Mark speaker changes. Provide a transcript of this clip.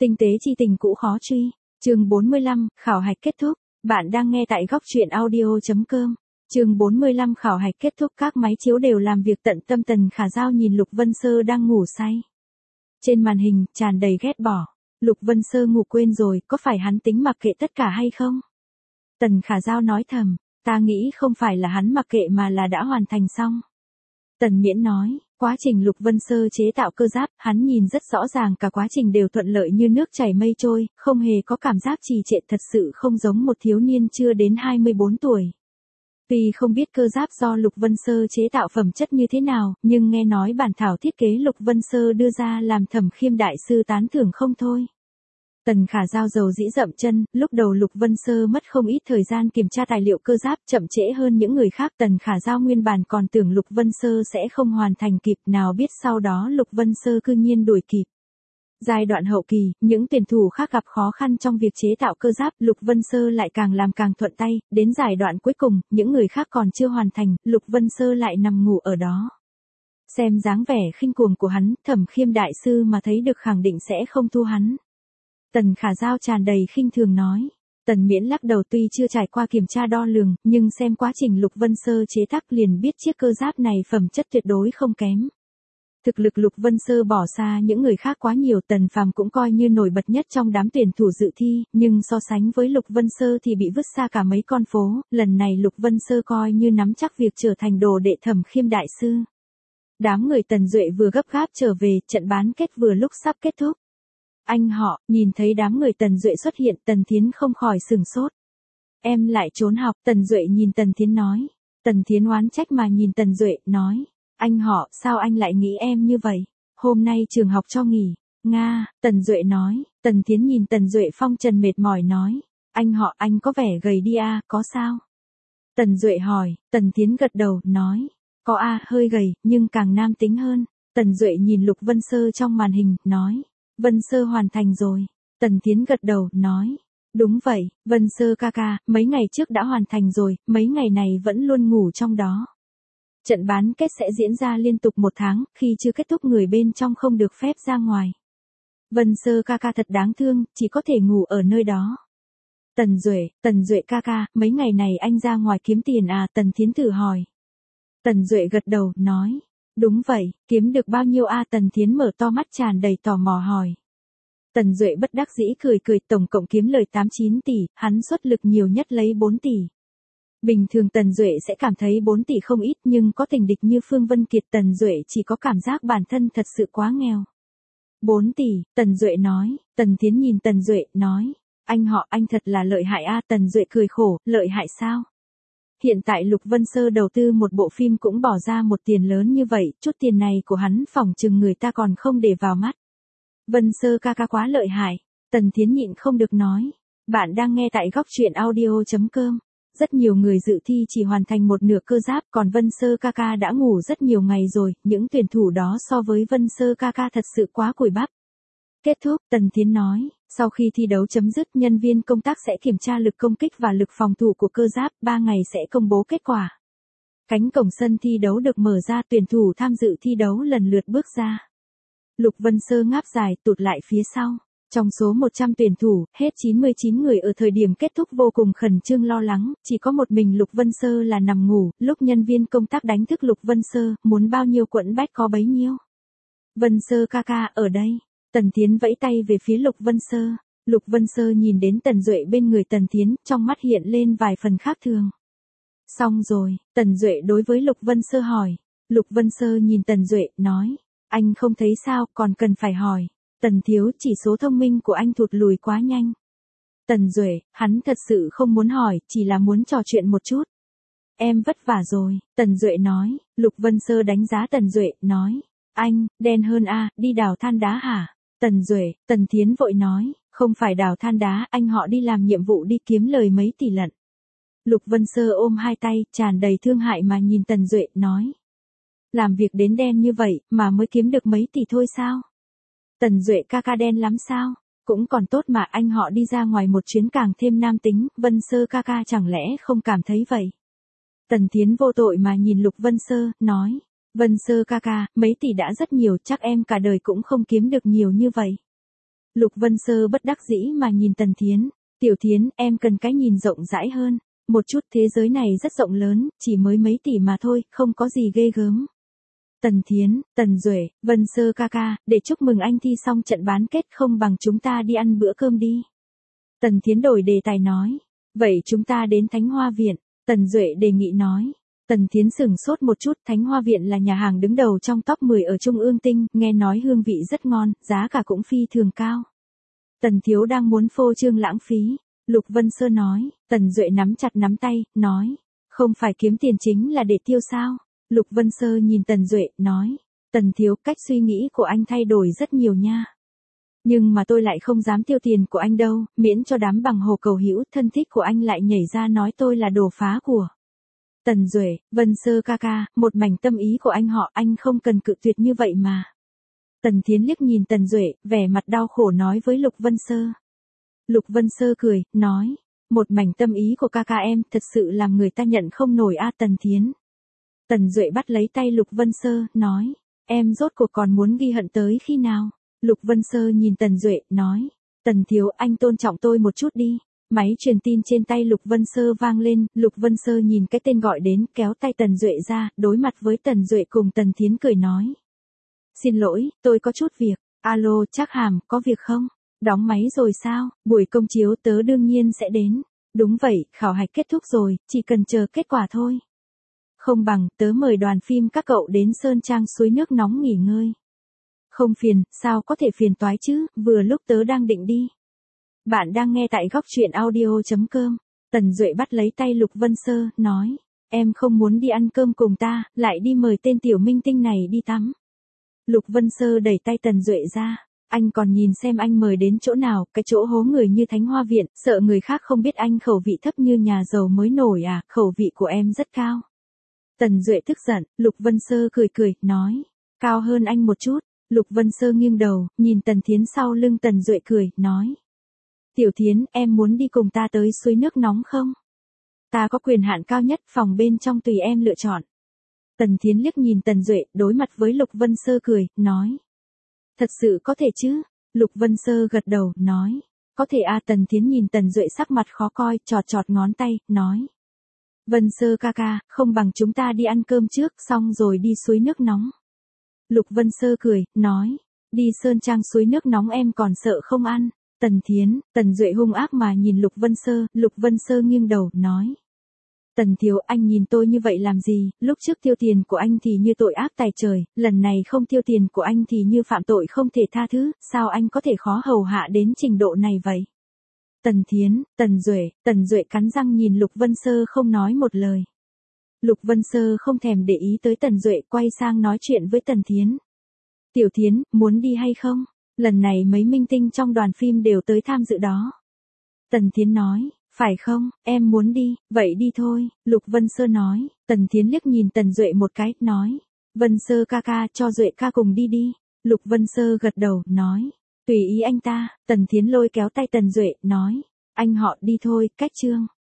Speaker 1: Tinh tế chi tình cũ khó truy. Chương 45, khảo hạch kết thúc. Bạn đang nghe tại góc truyện audio.com. Chương 45 khảo hạch kết thúc, các máy chiếu đều làm việc tận tâm. Tần Khả Dao nhìn Lục Vân Sơ đang ngủ say. Trên màn hình, tràn đầy ghét bỏ. Lục Vân Sơ ngủ quên rồi, có phải hắn tính mặc kệ tất cả hay không? Tần Khả Dao nói thầm, ta nghĩ không phải là hắn mặc kệ mà là đã hoàn thành xong. Tần Miễn nói, quá trình Lục Vân Sơ chế tạo cơ giáp, hắn nhìn rất rõ ràng cả quá trình đều thuận lợi như nước chảy mây trôi, không hề có cảm giác trì trệ, thật sự không giống một thiếu niên chưa đến 24 tuổi. Tuy không biết cơ giáp do Lục Vân Sơ chế tạo phẩm chất như thế nào, nhưng nghe nói bản thảo thiết kế Lục Vân Sơ đưa ra làm Thẩm Khiêm đại sư tán thưởng không thôi. Tần Khả Dao dầu dĩ dậm chân, lúc đầu Lục Vân Sơ mất không ít thời gian kiểm tra tài liệu cơ giáp, chậm trễ hơn những người khác. Tần Khả Dao nguyên bản còn tưởng Lục Vân Sơ sẽ không hoàn thành kịp, nào biết sau đó Lục Vân Sơ cư nhiên đuổi kịp. Giai đoạn hậu kỳ, những tuyển thủ khác gặp khó khăn trong việc chế tạo cơ giáp, Lục Vân Sơ lại càng làm càng thuận tay, đến giai đoạn cuối cùng, những người khác còn chưa hoàn thành, Lục Vân Sơ lại nằm ngủ ở đó. Xem dáng vẻ khinh cuồng của hắn, Thẩm Khiêm đại sư mà thấy được khẳng định sẽ không thu hắn. Tần Khả Dao tràn đầy khinh thường nói. Tần Miễn lắc đầu, tuy chưa trải qua kiểm tra đo lường, nhưng xem quá trình Lục Vân Sơ chế tác liền biết chiếc cơ giáp này phẩm chất tuyệt đối không kém. Thực lực Lục Vân Sơ bỏ xa những người khác quá nhiều, Tần Phàm cũng coi như nổi bật nhất trong đám tuyển thủ dự thi, nhưng so sánh với Lục Vân Sơ thì bị vứt xa cả mấy con phố, lần này Lục Vân Sơ coi như nắm chắc việc trở thành đồ đệ Thẩm Khiêm đại sư. Đám người Tần Duệ vừa gấp gáp trở về, trận bán kết vừa lúc sắp kết thúc. Anh họ, nhìn thấy đám người Tần Duệ xuất hiện, Tần Thiến không khỏi sửng sốt. Em lại trốn học, Tần Duệ nhìn Tần Thiến nói. Tần Thiến oán trách mà nhìn Tần Duệ, nói. Anh họ, sao anh lại nghĩ em như vậy? Hôm nay trường học cho nghỉ. Nga, Tần Duệ nói. Tần Thiến nhìn Tần Duệ phong trần mệt mỏi nói. Anh họ, anh có vẻ gầy đi à, có sao? Tần Duệ hỏi, Tần Thiến gật đầu, nói. Có à, hơi gầy, nhưng càng nam tính hơn. Tần Duệ nhìn Lục Vân Sơ trong màn hình, nói. Vân Sơ hoàn thành rồi. Tần Thiến gật đầu, nói. Đúng vậy, Vân Sơ ca ca, mấy ngày trước đã hoàn thành rồi, mấy ngày này vẫn luôn ngủ trong đó. Trận bán kết sẽ diễn ra liên tục 1 tháng, khi chưa kết thúc người bên trong không được phép ra ngoài. Vân Sơ ca ca thật đáng thương, chỉ có thể ngủ ở nơi đó. Tần Duệ ca ca, mấy ngày này anh ra ngoài kiếm tiền à? Tần Thiến thử hỏi. Tần Duệ gật đầu, nói. Đúng vậy, kiếm được bao nhiêu a? Tần Thiến mở to mắt tràn đầy tò mò hỏi. Tần Duệ bất đắc dĩ cười, tổng cộng kiếm lời 8-9 tỷ, hắn xuất lực nhiều nhất lấy 4 tỷ. Bình thường Tần Duệ sẽ cảm thấy 4 tỷ không ít, nhưng có tình địch như Phương Vân Kiệt, Tần Duệ chỉ có cảm giác bản thân thật sự quá nghèo. 4 tỷ, Tần Duệ nói. Tần Thiến nhìn Tần Duệ, nói. Anh họ, anh thật là lợi hại a. Tần Duệ cười khổ, lợi hại sao? Hiện tại Lục Vân Sơ đầu tư một bộ phim cũng bỏ ra một tiền lớn như vậy, chút tiền này của hắn phỏng chừng người ta còn không để vào mắt. Vân Sơ ca ca quá lợi hại. Tần Thiến nhịn không được nói. Bạn đang nghe tại góc truyện audio.com. Rất nhiều người dự thi chỉ hoàn thành một nửa cơ giáp, còn Vân Sơ ca ca đã ngủ rất nhiều ngày rồi, những tuyển thủ đó so với Vân Sơ ca ca thật sự quá cùi bắp. Kết thúc, Tần Thiến nói, sau khi thi đấu chấm dứt, nhân viên công tác sẽ kiểm tra lực công kích và lực phòng thủ của cơ giáp, 3 ngày sẽ công bố kết quả. Cánh cổng sân thi đấu được mở ra, tuyển thủ tham dự thi đấu lần lượt bước ra. Lục Vân Sơ ngáp dài, tụt lại phía sau. Trong số 100 tuyển thủ, hết 99 người ở thời điểm kết thúc vô cùng khẩn trương lo lắng, chỉ có một mình Lục Vân Sơ là nằm ngủ, lúc nhân viên công tác đánh thức Lục Vân Sơ, muốn bao nhiêu quẫn bách có bấy nhiêu. Vân Sơ ca ca, ở đây. Tần Thiến vẫy tay về phía Lục Vân Sơ. Lục Vân Sơ nhìn đến Tần Duệ bên người Tần Thiến, trong mắt hiện lên vài phần khác thường. Xong rồi, Tần Duệ đối với Lục Vân Sơ hỏi. Lục Vân Sơ nhìn Tần Duệ, nói. Anh không thấy sao, còn cần phải hỏi. Tần thiếu, chỉ số thông minh của anh thụt lùi quá nhanh. Tần Duệ, hắn thật sự không muốn hỏi, chỉ là muốn trò chuyện một chút. Em vất vả rồi, Tần Duệ nói. Lục Vân Sơ đánh giá Tần Duệ, nói. Anh, đen hơn a, đi đào than đá hả? Tần Duệ, Tần Thiến vội nói. Không phải đào than đá, anh họ đi làm nhiệm vụ đi kiếm lời mấy tỷ lận. Lục Vân Sơ ôm hai tay, tràn đầy thương hại mà nhìn Tần Duệ, nói. Làm việc đến đen như vậy, mà mới kiếm được mấy tỷ thôi sao? Tần Duệ ca ca đen lắm sao? Cũng còn tốt mà anh họ đi ra ngoài một chuyến càng thêm nam tính, Vân Sơ ca ca chẳng lẽ không cảm thấy vậy? Tần Thiến vô tội mà nhìn Lục Vân Sơ, nói. Vân Sơ ca ca, mấy tỷ đã rất nhiều, chắc em cả đời cũng không kiếm được nhiều như vậy. Lục Vân Sơ bất đắc dĩ mà nhìn Tần Thiến. Tiểu Thiến, em cần cái nhìn rộng rãi hơn. Một chút, thế giới này rất rộng lớn, chỉ mới mấy tỷ mà thôi, không có gì ghê gớm. Tần Thiến, Tần Duệ, Vân Sơ ca ca, để chúc mừng anh thi xong trận bán kết không bằng chúng ta đi ăn bữa cơm đi. Tần Thiến đổi đề tài nói. Vậy chúng ta đến Thánh Hoa Viện. Tần Duệ đề nghị nói. Tần Thiến sửng sốt một chút, Thánh Hoa Viện là nhà hàng đứng đầu trong top 10 ở Trung ương Tinh, nghe nói hương vị rất ngon, giá cả cũng phi thường cao. Tần Thiếu đang muốn phô trương lãng phí. Lục Vân Sơ nói. Tần Duệ nắm chặt nắm tay, nói. Không phải kiếm tiền chính là để tiêu sao? Lục Vân Sơ nhìn Tần Duệ, nói. Tần Thiếu, cách suy nghĩ của anh thay đổi rất nhiều nha. Nhưng mà tôi lại không dám tiêu tiền của anh đâu, miễn cho đám bằng hồ cầu hữu thân thích của anh lại nhảy ra nói tôi là đồ phá của. Tần Duệ, Vân Sơ ca ca, một mảnh tâm ý của anh họ, anh không cần cự tuyệt như vậy mà. Tần Thiến liếc nhìn Tần Duệ, vẻ mặt đau khổ nói với Lục Vân Sơ. Lục Vân Sơ cười, nói. Một mảnh tâm ý của ca ca em, thật sự làm người ta nhận không nổi a Tần Thiến. Tần Duệ bắt lấy tay Lục Vân Sơ, nói. Em rốt cuộc còn muốn ghi hận tới khi nào? Lục Vân Sơ nhìn Tần Duệ, nói. Tần Thiếu, anh tôn trọng tôi một chút đi. Máy truyền tin trên tay Lục Vân Sơ vang lên, Lục Vân Sơ nhìn cái tên gọi đến, kéo tay Tần Duệ ra, đối mặt với Tần Duệ cùng Tần Thiến cười nói. Xin lỗi, tôi có chút việc. Alo, Trác Hàm, có việc không? Đóng máy rồi sao? Buổi công chiếu tớ đương nhiên sẽ đến. Đúng vậy, khảo hạch kết thúc rồi, chỉ cần chờ kết quả thôi. Không bằng, tớ mời đoàn phim các cậu đến Sơn Trang suối nước nóng nghỉ ngơi. Không phiền, sao có thể phiền toái chứ, vừa lúc tớ đang định đi. Bạn đang nghe tại góc truyện audio.com. Tần Duệ bắt lấy tay Lục Vân Sơ, nói. Em không muốn đi ăn cơm cùng ta, lại đi mời tên tiểu minh tinh này đi tắm. Lục Vân Sơ đẩy tay Tần Duệ ra. Anh còn nhìn xem anh mời đến chỗ nào, cái chỗ hố người như Thánh Hoa Viện, sợ người khác không biết anh khẩu vị thấp như nhà giàu mới nổi à, khẩu vị của em rất cao. Tần Duệ tức giận, Lục Vân Sơ cười cười, nói. Cao hơn anh một chút. Lục Vân Sơ nghiêng đầu, nhìn Tần Thiến sau lưng Tần Duệ cười, nói. Tiểu Thiến, em muốn đi cùng ta tới suối nước nóng không? Ta có quyền hạn cao nhất, phòng bên trong tùy em lựa chọn. Tần Thiến liếc nhìn Tần Duệ, đối mặt với Lục Vân Sơ cười, nói. Thật sự có thể chứ? Lục Vân Sơ gật đầu, nói. Có thể à Tần Thiến nhìn Tần Duệ sắc mặt khó coi, chọt ngón tay, nói. Vân Sơ ca ca, không bằng chúng ta đi ăn cơm trước, xong rồi đi suối nước nóng. Lục Vân Sơ cười, nói. Đi Sơn Trang suối nước nóng em còn sợ không ăn. Tần Thiến, Tần Duệ hung ác mà nhìn Lục Vân Sơ nghiêng đầu, nói. Tần Thiếu, anh nhìn tôi như vậy làm gì, lúc trước tiêu tiền của anh thì như tội ác tày trời, lần này không tiêu tiền của anh thì như phạm tội không thể tha thứ, sao anh có thể khó hầu hạ đến trình độ này vậy? Tần Thiến, Tần Duệ cắn răng nhìn Lục Vân Sơ không nói một lời. Lục Vân Sơ không thèm để ý tới Tần Duệ, quay sang nói chuyện với Tần Thiến. Tiểu Thiến, muốn đi hay không? Lần này mấy minh tinh trong đoàn phim đều tới tham dự đó. Tần Thiến nói, phải không, em muốn đi, vậy đi thôi, Lục Vân Sơ nói. Tần Thiến liếc nhìn Tần Duệ một cái, nói. Vân Sơ ca ca, cho Duệ ca cùng đi đi. Lục Vân Sơ gật đầu, nói. Tùy ý anh ta. Tần Thiến lôi kéo tay Tần Duệ, nói. Anh họ đi thôi, cách chương.